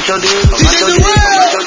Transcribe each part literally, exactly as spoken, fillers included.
D J Durrell.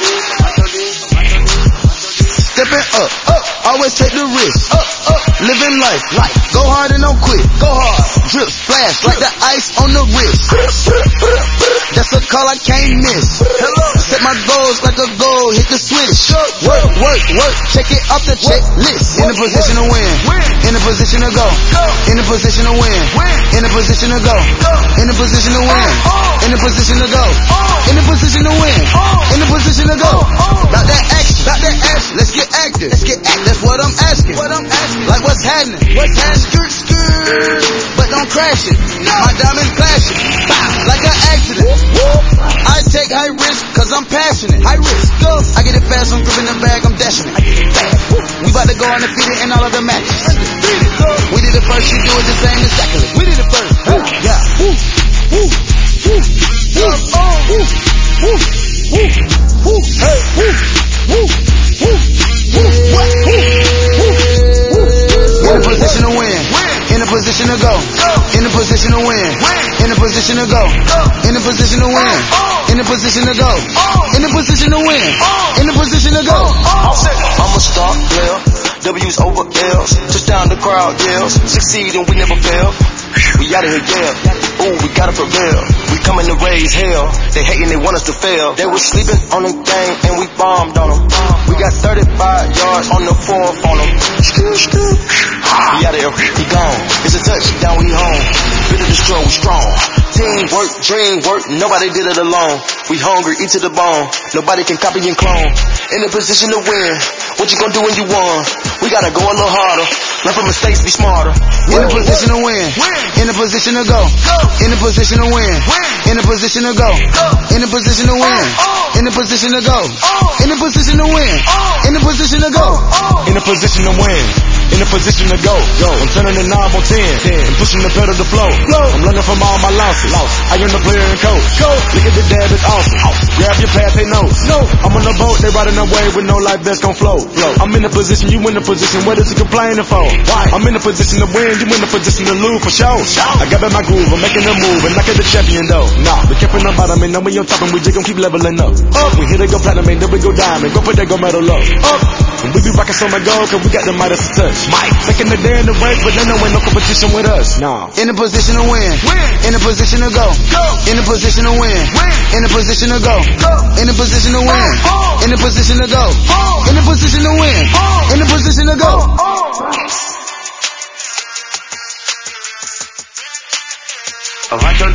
Stepping up, up, always take the risk. Up, up, living life, life. Go hard and don't quit. Go hard. Drip, splash like the ice on the wrist. That's a call I can't miss. Hello. Set my goals like a goal, hit the switch. Work, work, work, check it off the checklist. In a position to win, in a position to go, in a position to win, in a position to go, in a position to win, in a position to go, in a position to win, in a position to go. About that action, about that action. Let's get active, let's get active. That's what I'm asking. What I'm asking. Like what's happening? What's happening? Skirt, skirt, but don't crash it. No. My diamonds clashing, like an accident. I take high risk, cause I'm passionate. High risk, go. I get it fast, I'm gripping the bag, I'm dashing it. I get it fast. We about to go undefeated in all of the matches. We did it first, you do it the same exactly. We did it first. Woo. Yeah. Woo. Woo. Woo. Woo. Woo. Woo. Woo. Woo. Hey. Woo. Woo. Woo. Woo. What? Woo. Woo. Woo. In a position to win. In a position to go. In a position to win. In a position to go. In a position to win. In a position to go. In a position to win. In a position to go. I'm a star player. W's over L's. Touchdown the crowd yells. Succeed and we never fail. We out of here, yeah. Ooh, we gotta prevail. We coming to raise hell. They hating, they want us to fail. They was sleeping on the game and we bombed on them. We got thirty-five yards on the fourth on them. We out of here, he gone. It's a touchdown, we home. Fit to destroy, we strong. Teamwork, dream work, nobody did it alone. We hungry, eat to the bone. Nobody can copy and clone. In a position to win. What you gonna do when you won? We gotta go a little harder. Learn from mistakes, be smarter. In a position to win. In a position to go. In a position to win. In a position to go. In a position to win. In a position to go. In a position to win. In a position to go. In a position to win. In a position to go. I'm turning the knob on ten and pushing the pedal to flow. I'm learning from all my losses. I am the player and coach. Look at the dab, it's awesome. Grab your pad, they know. I'm on the boat, they riding away with no life that's gon' float. I'm in a position, you in a position. What is he complaining for? I'm in a position to win, you in a position to lose for sure. I got back my groove, I'm making a move, and knocking the champion though. Nah, we keeping on bottom, and now we on top, and we just gon' keep leveling up. Up, we hit it go platinum, and then we go diamond. Go put that go metal up. Up, and we be rocking so much gold, cause we got the Midas to touch. Mike, making the day in the race, but then there ain't no competition with us. Nah. In a position to win. In a position to go. In a position to win. In a position to go. In a position to win. In a position to go. In a position to win. In a position to go. I like your